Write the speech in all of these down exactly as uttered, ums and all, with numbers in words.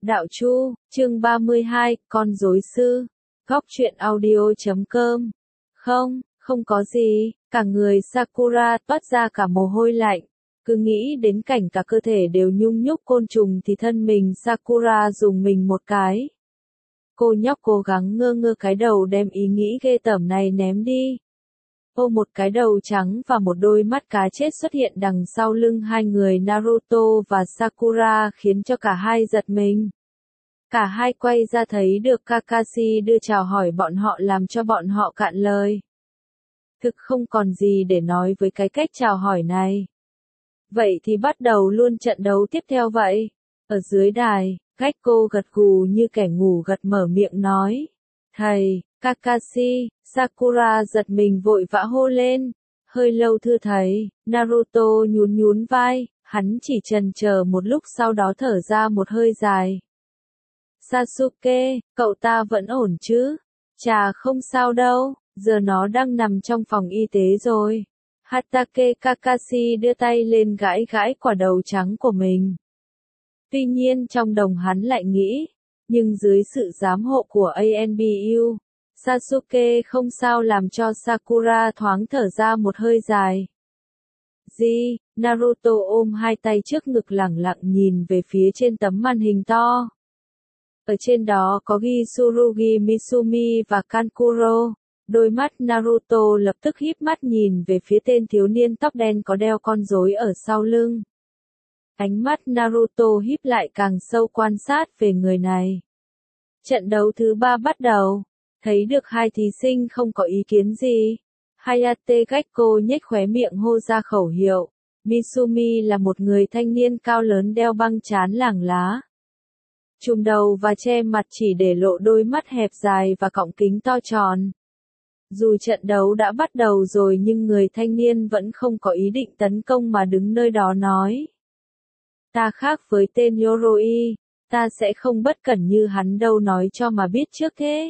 Đạo Chu, chương ba mươi hai, con rối sư. Góc truyện audio chấm com. Không, không có gì, cả người Sakura toát ra cả mồ hôi lạnh. Cứ nghĩ đến cảnh cả cơ thể đều nhung nhúc côn trùng thì thân mình Sakura dùng mình một cái. Cô nhóc cố gắng ngơ ngơ cái đầu đem ý nghĩ ghê tởm này ném đi. Ô một cái đầu trắng và một đôi mắt cá chết xuất hiện đằng sau lưng hai người Naruto và Sakura khiến cho cả hai giật mình. Cả hai quay ra thấy được Kakashi đưa chào hỏi bọn họ làm cho bọn họ cạn lời. Thực không còn gì để nói với cái cách chào hỏi này. Vậy thì bắt đầu luôn trận đấu tiếp theo vậy. Ở dưới đài, Gekko gật gù như kẻ ngủ gật mở miệng nói. Thầy, Kakashi, Sakura giật mình vội vã hô lên. Hơi lâu thưa thầy, Naruto nhún nhún vai, hắn chỉ chần chờ một lúc sau đó thở ra một hơi dài. Sasuke, cậu ta vẫn ổn chứ? Chà không sao đâu, giờ nó đang nằm trong phòng y tế rồi. Hatake Kakashi đưa tay lên gãi gãi quả đầu trắng của mình. Tuy nhiên trong đồng hắn lại nghĩ, nhưng dưới sự giám hộ của a en bê u, Sasuke không sao làm cho Sakura thoáng thở ra một hơi dài. Gì? Naruto ôm hai tay trước ngực lẳng lặng nhìn về phía trên tấm màn hình to. Ở trên đó có ghi Tsurugi Mitsumi và Kankuro. Đôi mắt Naruto lập tức híp mắt nhìn về phía tên thiếu niên tóc đen có đeo con rối ở sau lưng. Ánh mắt Naruto híp lại càng sâu quan sát về người này. Trận đấu thứ ba bắt đầu. Thấy được hai thí sinh không có ý kiến gì. Hayate Gekko nhếch khóe miệng hô ra khẩu hiệu. Mitsumi là một người thanh niên cao lớn đeo băng trán lảng lá. Trùm đầu và che mặt chỉ để lộ đôi mắt hẹp dài và cọng kính to tròn. Dù trận đấu đã bắt đầu rồi nhưng người thanh niên vẫn không có ý định tấn công mà đứng nơi đó nói. Ta khác với tên Yoroi, ta sẽ không bất cẩn như hắn đâu nói cho mà biết trước thế.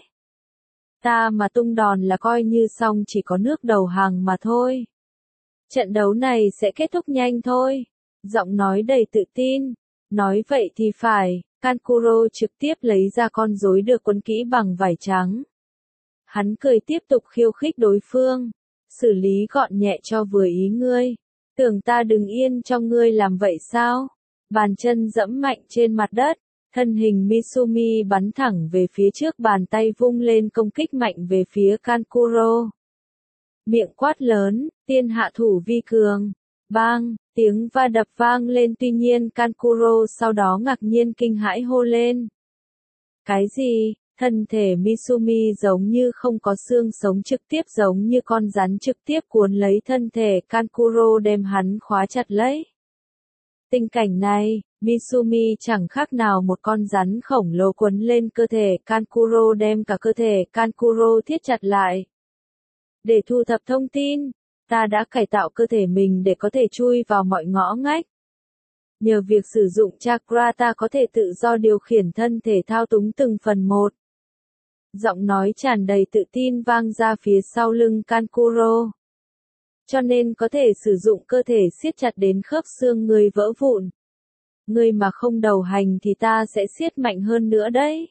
Ta mà tung đòn là coi như xong chỉ có nước đầu hàng mà thôi. Trận đấu này sẽ kết thúc nhanh thôi. Giọng nói đầy tự tin. Nói vậy thì phải, Kankuro trực tiếp lấy ra con rối được quấn kỹ bằng vải trắng. Hắn cười tiếp tục khiêu khích đối phương. Xử lý gọn nhẹ cho vừa ý ngươi. Tưởng ta đứng yên cho ngươi làm vậy sao? Bàn chân dẫm mạnh trên mặt đất. Thân hình Mitsumi bắn thẳng về phía trước bàn tay vung lên công kích mạnh về phía Kankuro. Miệng quát lớn, tiên hạ thủ vi cường. Bang, tiếng va đập vang lên tuy nhiên Kankuro sau đó ngạc nhiên kinh hãi hô lên. Cái gì? Thân thể Mitsumi giống như không có xương sống trực tiếp giống như con rắn trực tiếp cuốn lấy thân thể Kankuro đem hắn khóa chặt lấy. Tình cảnh này, Mitsumi chẳng khác nào một con rắn khổng lồ quấn lên cơ thể Kankuro đem cả cơ thể Kankuro thiết chặt lại. Để thu thập thông tin, ta đã cải tạo cơ thể mình để có thể chui vào mọi ngõ ngách. Nhờ việc sử dụng chakra ta có thể tự do điều khiển thân thể thao túng từng phần một. Giọng nói tràn đầy tự tin vang ra phía sau lưng Kankuro. Cho nên có thể sử dụng cơ thể siết chặt đến khớp xương người vỡ vụn. Người mà không đầu hành thì ta sẽ siết mạnh hơn nữa đấy.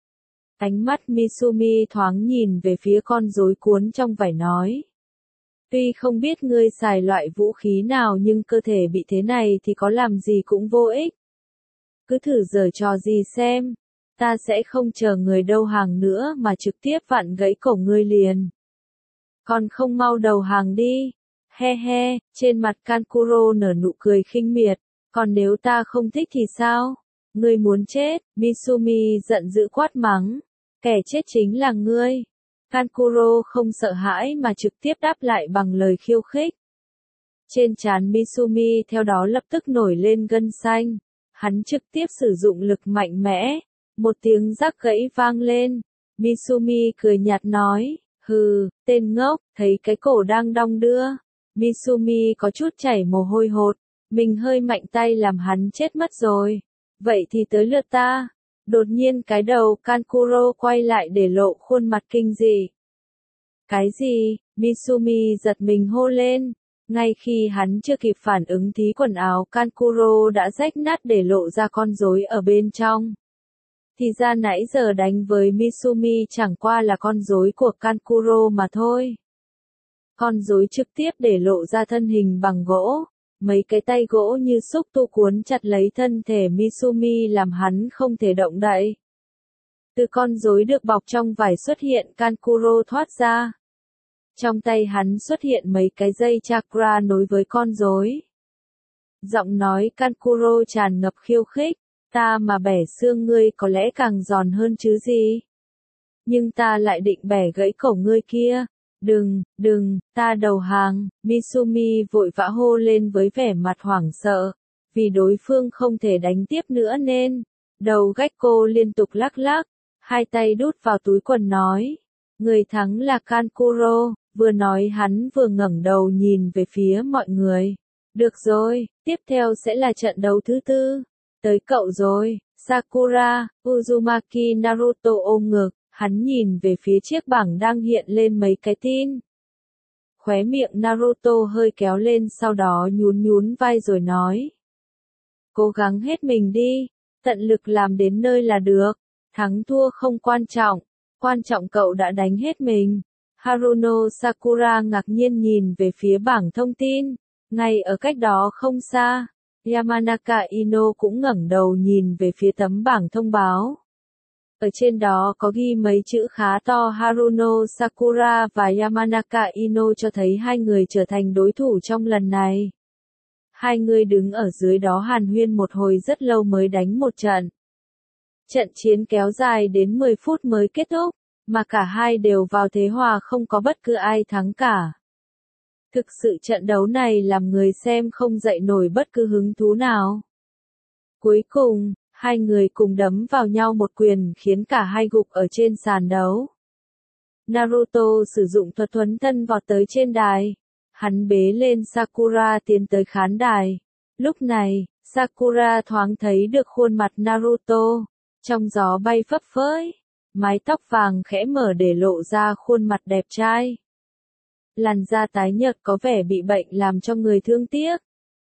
Ánh mắt Mitsumi thoáng nhìn về phía con rối cuốn trong vải nói. Tuy không biết ngươi xài loại vũ khí nào nhưng cơ thể bị thế này thì có làm gì cũng vô ích. Cứ thử giở trò gì xem. Ta sẽ không chờ người đầu hàng nữa mà trực tiếp vặn gãy cổ ngươi liền. Còn không mau đầu hàng đi. He he, trên mặt Kankuro nở nụ cười khinh miệt. Còn nếu ta không thích thì sao? Ngươi muốn chết, Mitsumi giận dữ quát mắng. Kẻ chết chính là ngươi. Kankuro không sợ hãi mà trực tiếp đáp lại bằng lời khiêu khích. Trên trán Mitsumi theo đó lập tức nổi lên gân xanh. Hắn trực tiếp sử dụng lực mạnh mẽ. Một tiếng rắc gãy vang lên. Mitsumi cười nhạt nói. Hừ, tên ngốc, thấy cái cổ đang đong đưa. Mitsumi có chút chảy mồ hôi hột. Mình hơi mạnh tay làm hắn chết mất rồi. Vậy thì tới lượt ta. Đột nhiên cái đầu Kankuro quay lại để lộ khuôn mặt kinh dị. Cái gì? Mitsumi giật mình hô lên. Ngay khi hắn chưa kịp phản ứng thì quần áo Kankuro đã rách nát để lộ ra con rối ở bên trong. Thì ra nãy giờ đánh với Misumi chẳng qua là con rối của Kankuro mà thôi. Con rối trực tiếp để lộ ra thân hình bằng gỗ, mấy cái tay gỗ như xúc tu cuốn chặt lấy thân thể Misumi làm hắn không thể động đậy. Từ con rối được bọc trong vải xuất hiện Kankuro thoát ra. Trong tay hắn xuất hiện mấy cái dây chakra nối với con rối. Giọng nói Kankuro tràn ngập khiêu khích, ta mà bẻ xương ngươi có lẽ càng giòn hơn chứ gì. Nhưng ta lại định bẻ gãy cổ ngươi kia. Đừng, đừng, ta đầu hàng, Misumi vội vã hô lên với vẻ mặt hoảng sợ, vì đối phương không thể đánh tiếp nữa nên, đầu Gekko liên tục lắc lắc, hai tay đút vào túi quần nói, người thắng là Kankuro, vừa nói hắn vừa ngẩng đầu nhìn về phía mọi người. Được rồi, tiếp theo sẽ là trận đấu thứ tư, tới cậu rồi, Sakura, Uzumaki Naruto ôm ngực. Hắn nhìn về phía chiếc bảng đang hiện lên mấy cái tin. Khóe miệng Naruto hơi kéo lên sau đó nhún nhún vai rồi nói. Cố gắng hết mình đi, tận lực làm đến nơi là được, thắng thua không quan trọng, quan trọng cậu đã đánh hết mình. Haruno Sakura ngạc nhiên nhìn về phía bảng thông tin, ngay ở cách đó không xa, Yamanaka Ino cũng ngẩng đầu nhìn về phía tấm bảng thông báo. Ở trên đó có ghi mấy chữ khá to Haruno Sakura và Yamanaka Ino cho thấy hai người trở thành đối thủ trong lần này. Hai người đứng ở dưới đó hàn huyên một hồi rất lâu mới đánh một trận. Trận chiến kéo dài đến mười phút mới kết thúc, mà cả hai đều vào thế hòa không có bất cứ ai thắng cả. Thực sự trận đấu này làm người xem không dậy nổi bất cứ hứng thú nào. Cuối cùng, hai người cùng đấm vào nhau một quyền khiến cả hai gục ở trên sàn đấu. Naruto sử dụng thuật thuấn thân vọt tới trên đài. Hắn bế lên Sakura tiến tới khán đài. Lúc này, Sakura thoáng thấy được khuôn mặt Naruto. Trong gió bay phấp phới. Mái tóc vàng khẽ mở để lộ ra khuôn mặt đẹp trai. Làn da tái nhợt có vẻ bị bệnh làm cho người thương tiếc.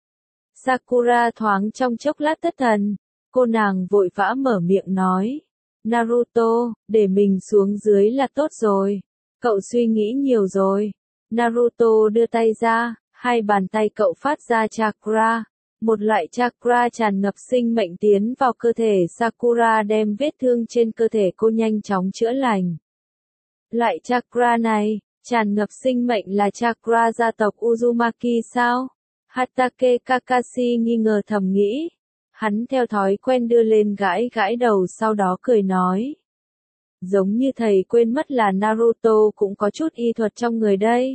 Sakura thoáng trong chốc lát thất thần. Cô nàng vội vã mở miệng nói. Naruto, để mình xuống dưới là tốt rồi. Cậu suy nghĩ nhiều rồi. Naruto đưa tay ra, hai bàn tay cậu phát ra chakra. Một loại chakra tràn ngập sinh mệnh tiến vào cơ thể Sakura đem vết thương trên cơ thể cô nhanh chóng chữa lành. Loại chakra này, tràn ngập sinh mệnh là chakra gia tộc Uzumaki sao? Hatake Kakashi nghi ngờ thầm nghĩ. Hắn theo thói quen đưa lên gãi gãi đầu sau đó cười nói. Giống như thầy quên mất là Naruto cũng có chút y thuật trong người đây.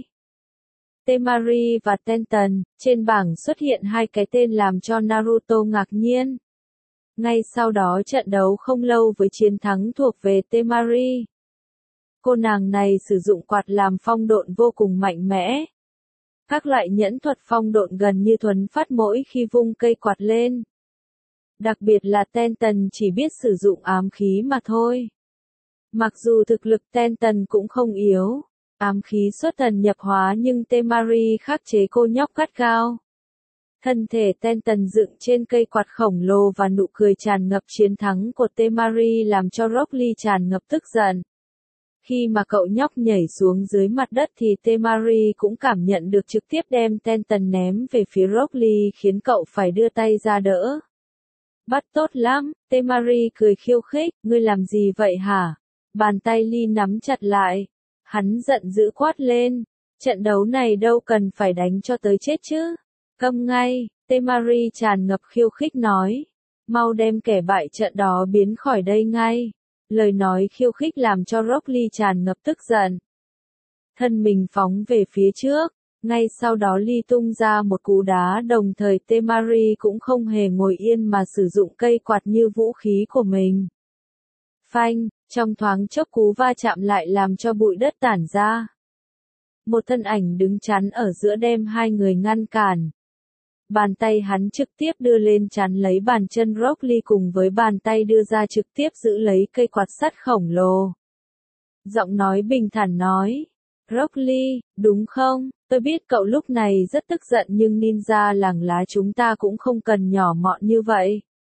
Temari và Tenten, trên bảng xuất hiện hai cái tên làm cho Naruto ngạc nhiên. Ngay sau đó trận đấu không lâu với chiến thắng thuộc về Temari. Cô nàng này sử dụng quạt làm phong độn vô cùng mạnh mẽ. Các loại nhẫn thuật phong độn gần như thuấn phát mỗi khi vung cây quạt lên. Đặc biệt là Tenten chỉ biết sử dụng ám khí mà thôi. Mặc dù thực lực Tenten cũng không yếu, ám khí xuất thần nhập hóa nhưng Temari khắc chế cô nhóc gắt gao. Thân thể Tenten dựng trên cây quạt khổng lồ và nụ cười tràn ngập chiến thắng của Temari làm cho Rock Lee tràn ngập tức giận. Khi mà cậu nhóc nhảy xuống dưới mặt đất thì Temari cũng cảm nhận được trực tiếp đem Tenten ném về phía Rock Lee khiến cậu phải đưa tay ra đỡ. Bắt tốt lắm, Temari cười khiêu khích, ngươi làm gì vậy hả? Bàn tay Lee nắm chặt lại. Hắn giận dữ quát lên. Trận đấu này đâu cần phải đánh cho tới chết chứ. Câm ngay, Temari tràn ngập khiêu khích nói. Mau đem kẻ bại trận đó biến khỏi đây ngay. Lời nói khiêu khích làm cho Rock Lee tràn ngập tức giận. Thân mình phóng về phía trước. Ngay sau đó Lee tung ra một cú đá đồng thời Temari cũng không hề ngồi yên mà sử dụng cây quạt như vũ khí của mình. Phanh, trong thoáng chốc cú va chạm lại làm cho bụi đất tản ra. Một thân ảnh đứng chắn ở giữa đem hai người ngăn cản. Bàn tay hắn trực tiếp đưa lên chắn lấy bàn chân Rock Lee cùng với bàn tay đưa ra trực tiếp giữ lấy cây quạt sắt khổng lồ. Giọng nói bình thản nói. Rock Lee, đúng không? Tôi biết cậu lúc này rất tức giận nhưng ninja làng lá chúng ta cũng không cần nhỏ mọn như vậy.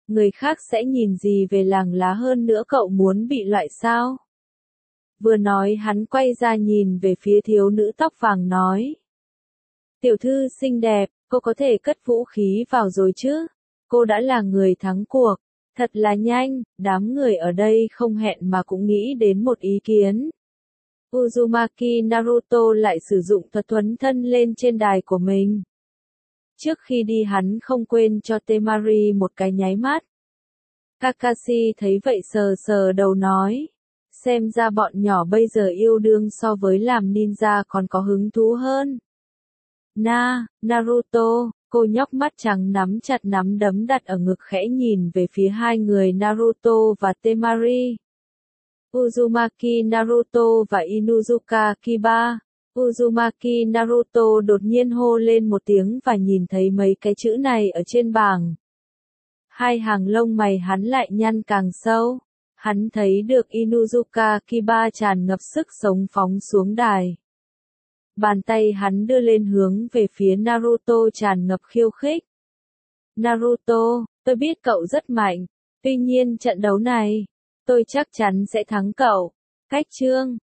Người khác sẽ nhìn gì về làng lá hơn nữa, cậu muốn bị loại sao? Vừa nói hắn quay ra nhìn về phía thiếu nữ tóc vàng nói. Tiểu thư xinh đẹp, cô có thể cất vũ khí vào rồi chứ? Cô đã là người thắng cuộc. Thật là nhanh, đám người ở đây không hẹn mà cũng nghĩ đến một ý kiến. Uzumaki Naruto lại sử dụng thuật thuấn thân lên trên đài của mình. Trước khi đi hắn không quên cho Temari một cái nháy mắt. Kakashi thấy vậy sờ sờ đầu nói. Xem ra bọn nhỏ bây giờ yêu đương so với làm ninja còn có hứng thú hơn. Na, Naruto, cô nhóc mắt trắng nắm chặt nắm đấm đặt ở ngực khẽ nhìn về phía hai người Naruto và Temari. Uzumaki Naruto và Inuzuka Kiba. Uzumaki Naruto đột nhiên hô lên một tiếng và nhìn thấy mấy cái chữ này ở trên bảng. Hai hàng lông mày hắn lại nhăn càng sâu. Hắn thấy được Inuzuka Kiba tràn ngập sức sống phóng xuống đài. Bàn tay hắn đưa lên hướng về phía Naruto tràn ngập khiêu khích. Naruto, tôi biết cậu rất mạnh, tuy nhiên trận đấu này, tôi chắc chắn sẽ thắng cậu. Cách chương